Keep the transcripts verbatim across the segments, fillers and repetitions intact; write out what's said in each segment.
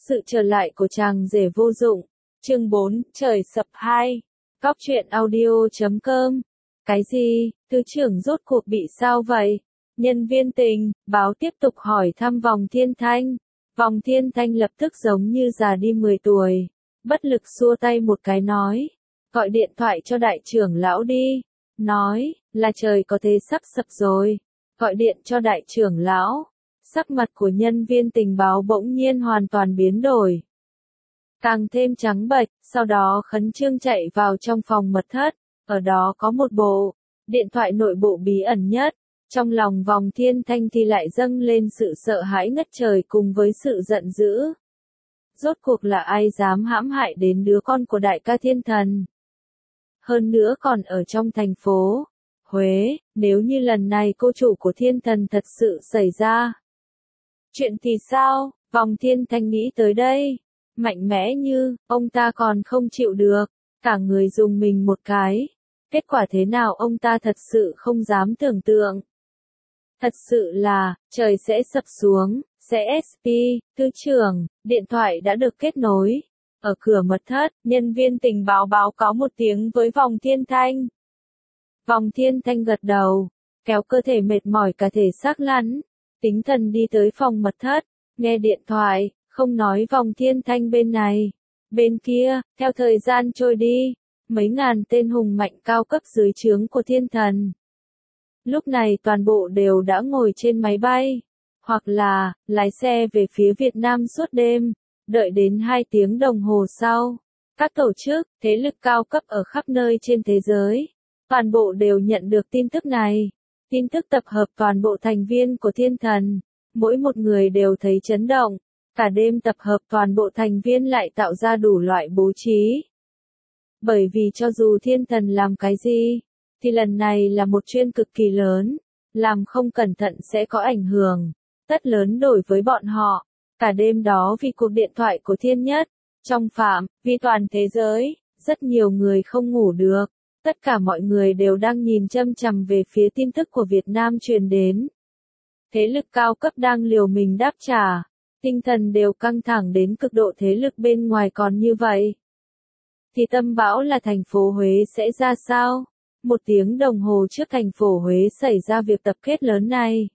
Sự trở lại của chàng rể vô dụng. Chương bốn, trời sập hai. Cóc truyện audio chấm com. Cái gì, thứ trưởng rốt cuộc bị sao vậy? Nhân viên tình, báo tiếp tục hỏi thăm Vòng Thiên Thanh. Vòng Thiên Thanh lập tức giống như già đi mười tuổi. Bất lực xua tay một cái nói. Gọi điện thoại cho đại trưởng lão đi. Nói, là trời có thế sắp sập rồi. Gọi điện cho đại trưởng lão. Sắc mặt của nhân viên tình báo bỗng nhiên hoàn toàn biến đổi. Càng thêm trắng bệch, sau đó khẩn trương chạy vào trong phòng mật thất, ở đó có một bộ điện thoại nội bộ bí ẩn nhất. Trong lòng Vòng Thiên Thanh thì lại dâng lên sự sợ hãi ngất trời cùng với sự giận dữ. Rốt cuộc là ai dám hãm hại đến đứa con của đại ca thiên thần? Hơn nữa còn ở trong thành phố Huế, nếu như lần này cô chủ của thiên thần thật sự xảy ra chuyện thì sao? Vòng Thiên Thanh nghĩ tới đây, mạnh mẽ như, ông ta còn không chịu được, cả người dùng mình một cái. Kết quả thế nào ông ta thật sự không dám tưởng tượng. Thật sự là, trời sẽ sập xuống, sẽ ét pê, tư trưởng, điện thoại đã được kết nối. Ở cửa mật thất, nhân viên tình báo báo cáo một tiếng với Vòng Thiên Thanh. Vòng Thiên Thanh gật đầu, kéo cơ thể mệt mỏi cả thể xác lăn. Tính thần đi tới phòng mật thất, nghe điện thoại, không nói Vòng Thiên Thanh bên này. Bên kia, theo thời gian trôi đi, mấy ngàn tên hùng mạnh cao cấp dưới trướng của thiên thần. Lúc này toàn bộ đều đã ngồi trên máy bay, hoặc là, lái xe về phía Việt Nam suốt đêm, đợi đến hai tiếng đồng hồ sau. Các tổ chức, thế lực cao cấp ở khắp nơi trên thế giới, toàn bộ đều nhận được tin tức này. Tin tức tập hợp toàn bộ thành viên của thiên thần, mỗi một người đều thấy chấn động, cả đêm tập hợp toàn bộ thành viên lại tạo ra đủ loại bố trí. Bởi vì cho dù thiên thần làm cái gì, thì lần này là một chuyện cực kỳ lớn, làm không cẩn thận sẽ có ảnh hưởng, rất lớn đối với bọn họ. Cả đêm đó vì cuộc điện thoại của thiên nhất, trong phạm, vì toàn thế giới, rất nhiều người không ngủ được. Tất cả mọi người đều đang nhìn chăm chằm về phía tin tức của Việt Nam truyền đến. Thế lực cao cấp đang liều mình đáp trả. Tinh thần đều căng thẳng đến cực độ, thế lực bên ngoài còn như vậy. Thì tâm bão là thành phố Huế sẽ ra sao? Một tiếng đồng hồ trước thành phố Huế xảy ra việc tập kết lớn này.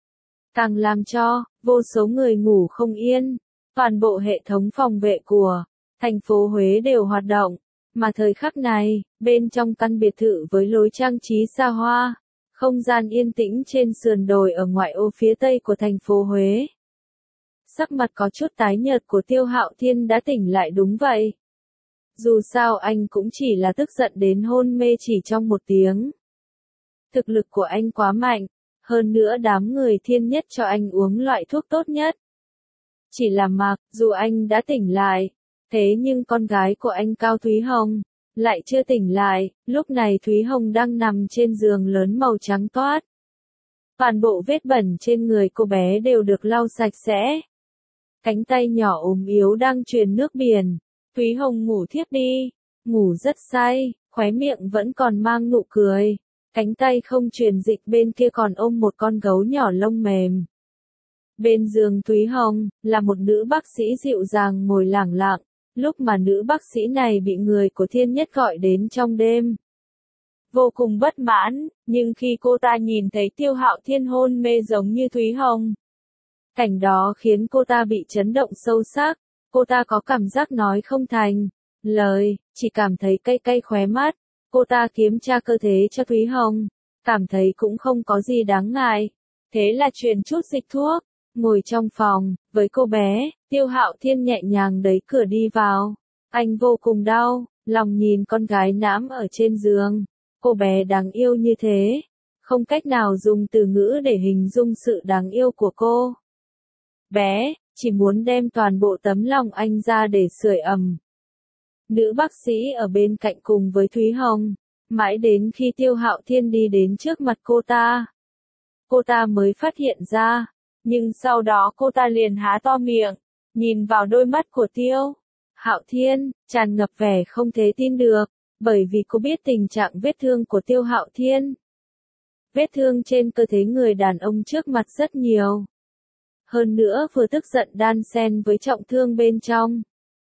Càng làm cho, vô số người ngủ không yên. Toàn bộ hệ thống phòng vệ của thành phố Huế đều hoạt động. Mà thời khắc này, bên trong căn biệt thự với lối trang trí xa hoa, không gian yên tĩnh trên sườn đồi ở ngoại ô phía tây của thành phố Huế. Sắc mặt có chút tái nhợt của Tiêu Hạo Thiên đã tỉnh lại đúng vậy. Dù sao anh cũng chỉ là tức giận đến hôn mê chỉ trong một tiếng. Thực lực của anh quá mạnh, hơn nữa đám người thiên nhất cho anh uống loại thuốc tốt nhất. Chỉ là mặc dù anh đã tỉnh lại. Thế nhưng con gái của anh Cao Thúy Hồng lại chưa tỉnh lại, lúc này Thúy Hồng đang nằm trên giường lớn màu trắng toát. Toàn bộ vết bẩn trên người cô bé đều được lau sạch sẽ. Cánh tay nhỏ ốm yếu đang truyền nước biển. Thúy Hồng ngủ thiếp đi, ngủ rất say, khóe miệng vẫn còn mang nụ cười. Cánh tay không truyền dịch bên kia còn ôm một con gấu nhỏ lông mềm. Bên giường Thúy Hồng, là một nữ bác sĩ dịu dàng ngồi lẳng lặng. Lúc mà nữ bác sĩ này bị người của thiên nhất gọi đến trong đêm. Vô cùng bất mãn, nhưng khi cô ta nhìn thấy Tiêu Hạo Thiên hôn mê giống như Thúy Hồng. Cảnh đó khiến cô ta bị chấn động sâu sắc, cô ta có cảm giác nói không thành lời, chỉ cảm thấy cay cay khóe mắt. Cô ta kiểm tra cơ thể cho Thúy Hồng, cảm thấy cũng không có gì đáng ngại. Thế là truyền chút dịch thuốc. Ngồi trong phòng, với cô bé, Tiêu Hạo Thiên nhẹ nhàng đẩy cửa đi vào. Anh vô cùng đau, lòng nhìn con gái nãm ở trên giường. Cô bé đáng yêu như thế. Không cách nào dùng từ ngữ để hình dung sự đáng yêu của cô. Bé, chỉ muốn đem toàn bộ tấm lòng anh ra để sưởi ấm. Nữ bác sĩ ở bên cạnh cùng với Thúy Hồng. Mãi đến khi Tiêu Hạo Thiên đi đến trước mặt cô ta. Cô ta mới phát hiện ra. Nhưng sau đó cô ta liền há to miệng, nhìn vào đôi mắt của Tiêu Hạo Thiên, tràn ngập vẻ không thể tin được, bởi vì cô biết tình trạng vết thương của Tiêu Hạo Thiên. Vết thương trên cơ thể người đàn ông trước mặt rất nhiều. hơn nữa vừa tức giận đan xen với trọng thương bên trong.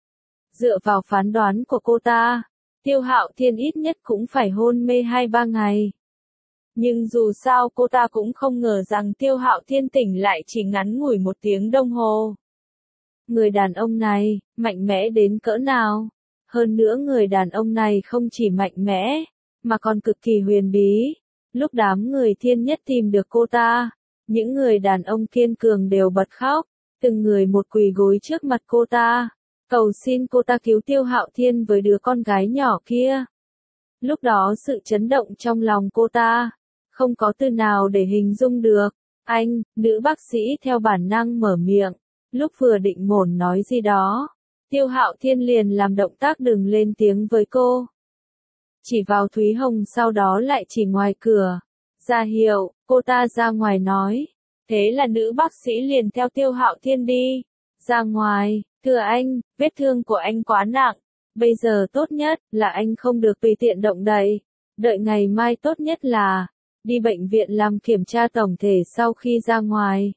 Dựa vào phán đoán của cô ta, Tiêu Hạo Thiên ít nhất cũng phải hôn mê hai ba ngày. Nhưng dù sao cô ta cũng không ngờ rằng Tiêu Hạo Thiên tỉnh lại chỉ ngắn ngủi một tiếng đồng hồ. Người đàn ông này, mạnh mẽ đến cỡ nào? Hơn nữa người đàn ông này không chỉ mạnh mẽ, mà còn cực kỳ huyền bí. Lúc đám người thiên nhất tìm được cô ta, những người đàn ông kiên cường đều bật khóc, từng người một quỳ gối trước mặt cô ta, cầu xin cô ta cứu Tiêu Hạo Thiên với đứa con gái nhỏ kia. Lúc đó sự chấn động trong lòng cô ta, không có từ nào để hình dung được. Anh, nữ bác sĩ theo bản năng mở miệng, lúc vừa định mổn nói gì đó, Tiêu Hạo Thiên liền làm động tác đừng lên tiếng với cô. Chỉ vào Thúy Hồng sau đó lại chỉ ngoài cửa, ra hiệu, cô ta ra ngoài nói. Thế là nữ bác sĩ liền theo Tiêu Hạo Thiên đi, ra ngoài, thưa anh, vết thương của anh quá nặng, bây giờ tốt nhất là anh không được tùy tiện động đậy, đợi ngày mai tốt nhất là đi bệnh viện làm kiểm tra tổng thể sau khi ra ngoài.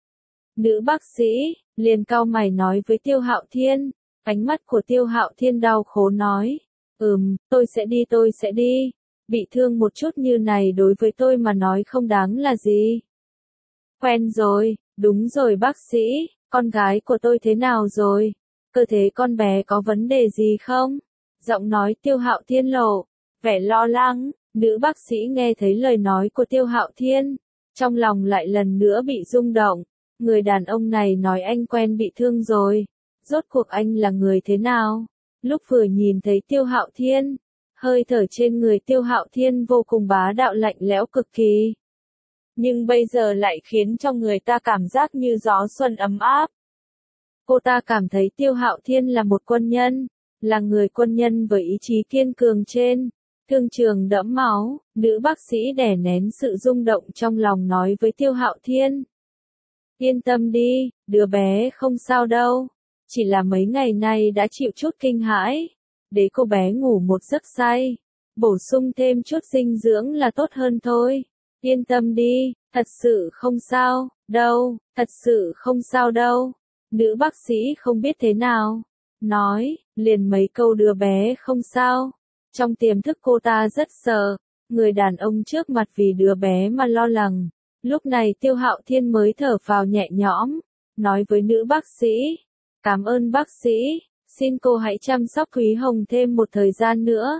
Nữ bác sĩ liền cau mày nói với Tiêu Hạo Thiên, ánh mắt của Tiêu Hạo Thiên đau khổ nói, ừm, tôi sẽ đi tôi sẽ đi, bị thương một chút như này đối với tôi mà nói không đáng là gì. Quen rồi, đúng rồi bác sĩ, con gái của tôi thế nào rồi? Cơ thể con bé có vấn đề gì không? Giọng nói Tiêu Hạo Thiên lộ vẻ lo lắng. Nữ bác sĩ nghe thấy lời nói của Tiêu Hạo Thiên, trong lòng lại lần nữa bị rung động. Người đàn ông này nói anh quen bị thương rồi, rốt cuộc anh là người thế nào? Lúc vừa nhìn thấy Tiêu Hạo Thiên, hơi thở trên người Tiêu Hạo Thiên vô cùng bá đạo lạnh lẽo cực kỳ. Nhưng bây giờ lại khiến cho người ta cảm giác như gió xuân ấm áp. Cô ta cảm thấy Tiêu Hạo Thiên là một quân nhân, là người quân nhân với ý chí kiên cường trên thương trường đẫm máu. Nữ bác sĩ đè nén sự rung động trong lòng nói với Tiêu Hạo Thiên. Yên tâm đi, đứa bé không sao đâu, chỉ là mấy ngày nay đã chịu chút kinh hãi, để cô bé ngủ một giấc say, bổ sung thêm chút dinh dưỡng là tốt hơn thôi. Yên tâm đi, thật sự không sao, đâu, thật sự không sao đâu. Nữ bác sĩ không biết thế nào, nói, liền mấy câu đứa bé không sao. Trong tiềm thức cô ta rất sợ, người đàn ông trước mặt vì đứa bé mà lo lắng. Lúc này Tiêu Hạo Thiên mới thở phào nhẹ nhõm, nói với nữ bác sĩ, cảm ơn bác sĩ, xin cô hãy chăm sóc Thúy Hồng thêm một thời gian nữa.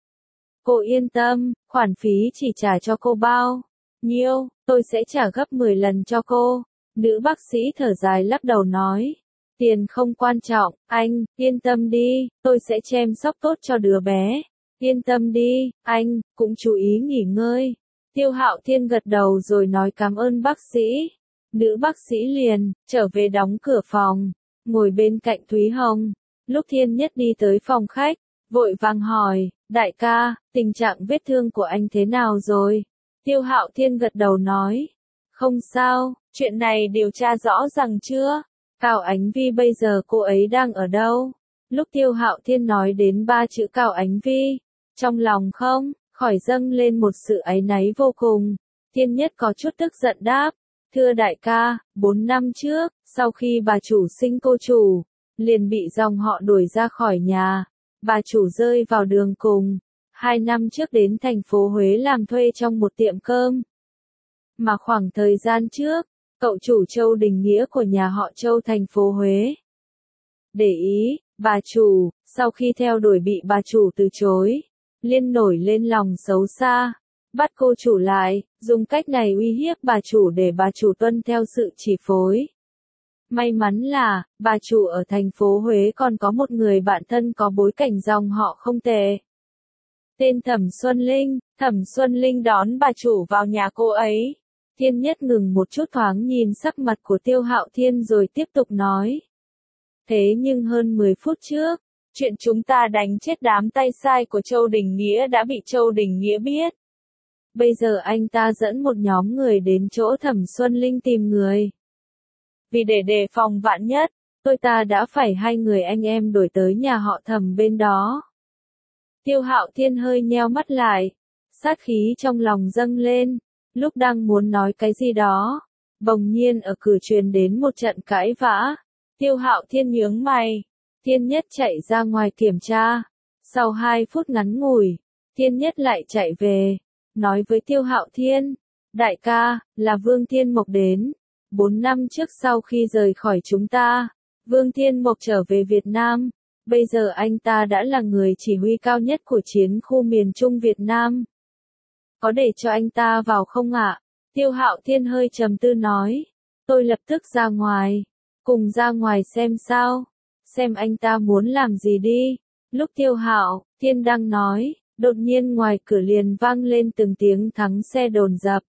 Cô yên tâm, khoản phí chỉ trả cho cô bao nhiêu, tôi sẽ trả gấp mười lần cho cô. Nữ bác sĩ thở dài lắc đầu nói, tiền không quan trọng, anh, yên tâm đi, tôi sẽ chăm sóc tốt cho đứa bé. Yên tâm đi, anh, cũng chú ý nghỉ ngơi. Tiêu Hạo Thiên gật đầu rồi nói cảm ơn bác sĩ. Nữ bác sĩ liền trở về đóng cửa phòng, ngồi bên cạnh Thúy Hồng. Lúc Thiên Nhất đi tới phòng khách, vội vàng hỏi, đại ca, tình trạng vết thương của anh thế nào rồi? Tiêu Hạo Thiên gật đầu nói, không sao, chuyện này điều tra rõ ràng chưa? Cao Ánh Vi bây giờ cô ấy đang ở đâu? Lúc Tiêu Hạo Thiên nói đến ba chữ Cao Ánh Vi, trong lòng không khỏi dâng lên một sự áy náy vô cùng. Thiên Nhất có chút tức giận đáp, thưa đại ca, bốn năm trước, sau khi bà chủ sinh cô chủ, liền bị dòng họ đuổi ra khỏi nhà, bà chủ rơi vào đường cùng. Hai năm trước đến thành phố Huế làm thuê trong một tiệm cơm. Mà khoảng thời gian trước, cậu chủ Châu Đình Nghĩa của nhà họ Châu thành phố Huế để ý, bà chủ, sau khi theo đuổi bị bà chủ từ chối, liên nổi lên lòng xấu xa, bắt cô chủ lại, dùng cách này uy hiếp bà chủ để bà chủ tuân theo sự chỉ phối. May mắn là, bà chủ ở thành phố Huế còn có một người bạn thân có bối cảnh dòng họ không tệ. Tên Thẩm Xuân Linh, Thẩm Xuân Linh đón bà chủ vào nhà cô ấy. Thiên Nhất ngừng một chút thoáng nhìn sắc mặt của Tiêu Hạo Thiên rồi tiếp tục nói. Thế nhưng hơn mười phút trước, chuyện chúng ta đánh chết đám tay sai của Châu Đình Nghĩa đã bị Châu Đình Nghĩa biết. Bây giờ anh ta dẫn một nhóm người đến chỗ Thẩm Xuân Linh tìm người. Vì để đề phòng vạn nhất, tôi ta đã phải hai người anh em đổi tới nhà họ Thẩm bên đó. Tiêu Hạo Thiên hơi nheo mắt lại, sát khí trong lòng dâng lên, lúc đang muốn nói cái gì đó, Bỗng nhiên ở cửa truyền đến một trận cãi vã. Tiêu Hạo Thiên nhướng mày. Thiên Nhất chạy ra ngoài kiểm tra. Sau hai phút ngắn ngủi, Thiên Nhất lại chạy về, nói với Tiêu Hạo Thiên, đại ca, là Vương Thiên Mộc đến. Bốn năm trước sau khi rời khỏi chúng ta, Vương Thiên Mộc trở về Việt Nam. Bây giờ anh ta đã là người chỉ huy cao nhất của chiến khu miền Trung Việt Nam. Có để cho anh ta vào không ạ? Tiêu Hạo Thiên hơi trầm tư nói. Tôi lập tức ra ngoài. Cùng ra ngoài xem sao. Xem anh ta muốn làm gì đi. Lúc Tiêu Hạo Thiên đang nói, đột nhiên ngoài cửa liền vang lên từng tiếng thắng xe đồn dập.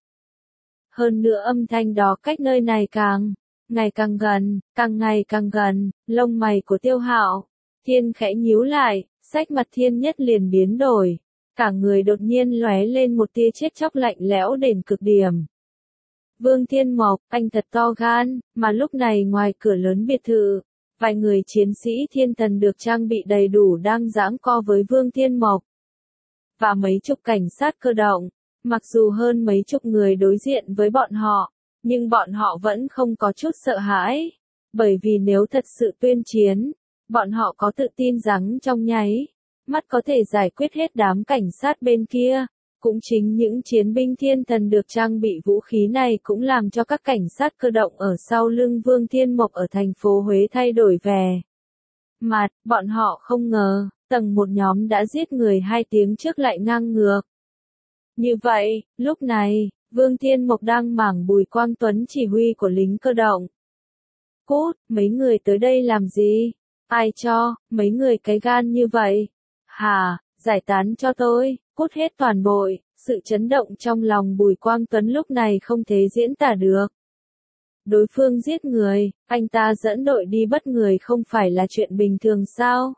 Hơn nữa âm thanh đó cách nơi này càng ngày càng gần, càng ngày càng gần, lông mày của Tiêu Hạo Thiên khẽ nhíu lại, sắc mặt Thiên Nhất liền biến đổi, cả người đột nhiên lóe lên một tia chết chóc lạnh lẽo đến cực điểm. Vương Thiên Mộc, anh thật to gan, mà lúc này ngoài cửa lớn biệt thự, vài người chiến sĩ thiên thần được trang bị đầy đủ đang giãng co với Vương Thiên Mộc. Và mấy chục cảnh sát cơ động, mặc dù hơn mấy chục người đối diện với bọn họ, nhưng bọn họ vẫn không có chút sợ hãi, bởi vì nếu thật sự tuyên chiến, bọn họ có tự tin rằng trong nháy mắt có thể giải quyết hết đám cảnh sát bên kia. Cũng chính những chiến binh thiên thần được trang bị vũ khí này cũng làm cho các cảnh sát cơ động ở sau lưng Vương Thiên Mộc ở thành phố Huế thay đổi vẻ mặt. Bọn họ không ngờ, tầng một nhóm đã giết người hai tiếng trước lại ngang ngược. Như vậy, lúc này, Vương Thiên Mộc đang mảng Bùi Quang Tuấn chỉ huy của lính cơ động. Cút, mấy người tới đây làm gì? Ai cho, mấy người cái gan như vậy? Hả, giải tán cho tôi, cút hết toàn bộ. Sự chấn động trong lòng Bùi Quang Tuấn lúc này không thể diễn tả được. Đối phương giết người, anh ta dẫn đội đi bắt người không phải là chuyện bình thường sao?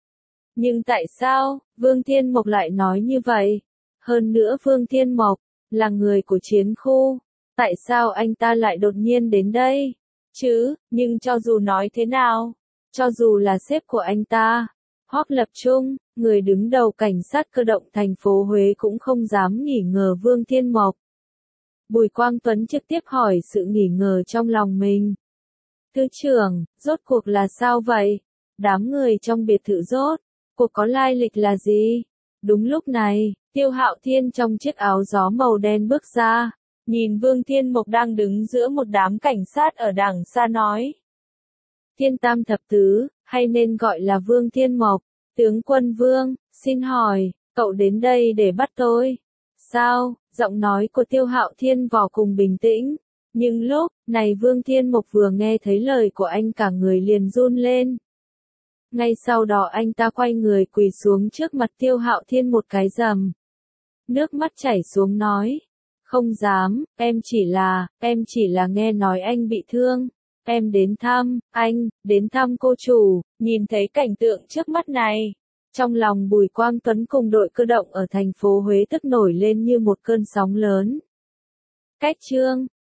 Nhưng tại sao, Vương Thiên Mộc lại nói như vậy? Hơn nữa Vương Thiên Mộc, là người của chiến khu. Tại sao anh ta lại đột nhiên đến đây? Chứ, nhưng cho dù nói thế nào, cho dù là sếp của anh ta, Hoắc Lập Trung, người đứng đầu cảnh sát cơ động thành phố Huế cũng không dám nghi ngờ Vương Thiên Mộc. Bùi Quang Tuấn trực tiếp hỏi sự nghi ngờ trong lòng mình. Thứ trưởng, rốt cuộc là sao vậy? Đám người trong biệt thự rốt cuộc có lai lịch là gì? Đúng lúc này, Tiêu Hạo Thiên trong chiếc áo gió màu đen bước ra, nhìn Vương Thiên Mộc đang đứng giữa một đám cảnh sát ở đằng xa nói. Thiên Tam Thập Tứ, hay nên gọi là Vương Thiên Mộc, tướng quân Vương, xin hỏi, cậu đến đây để bắt tôi? Sao? Giọng nói của Tiêu Hạo Thiên vô cùng bình tĩnh, nhưng lúc này Vương Thiên Mộc vừa nghe thấy lời của anh cả người liền run lên. Ngay sau đó anh ta quay người quỳ xuống trước mặt Tiêu Hạo Thiên một cái rầm. Nước mắt chảy xuống nói, không dám, em chỉ là, em chỉ là nghe nói anh bị thương. Em đến thăm, anh, đến thăm cô chủ. Nhìn thấy cảnh tượng trước mắt này, trong lòng Bùi Quang Tuấn cùng đội cơ động ở thành phố Huế tức nổi lên như một cơn sóng lớn. Cách chương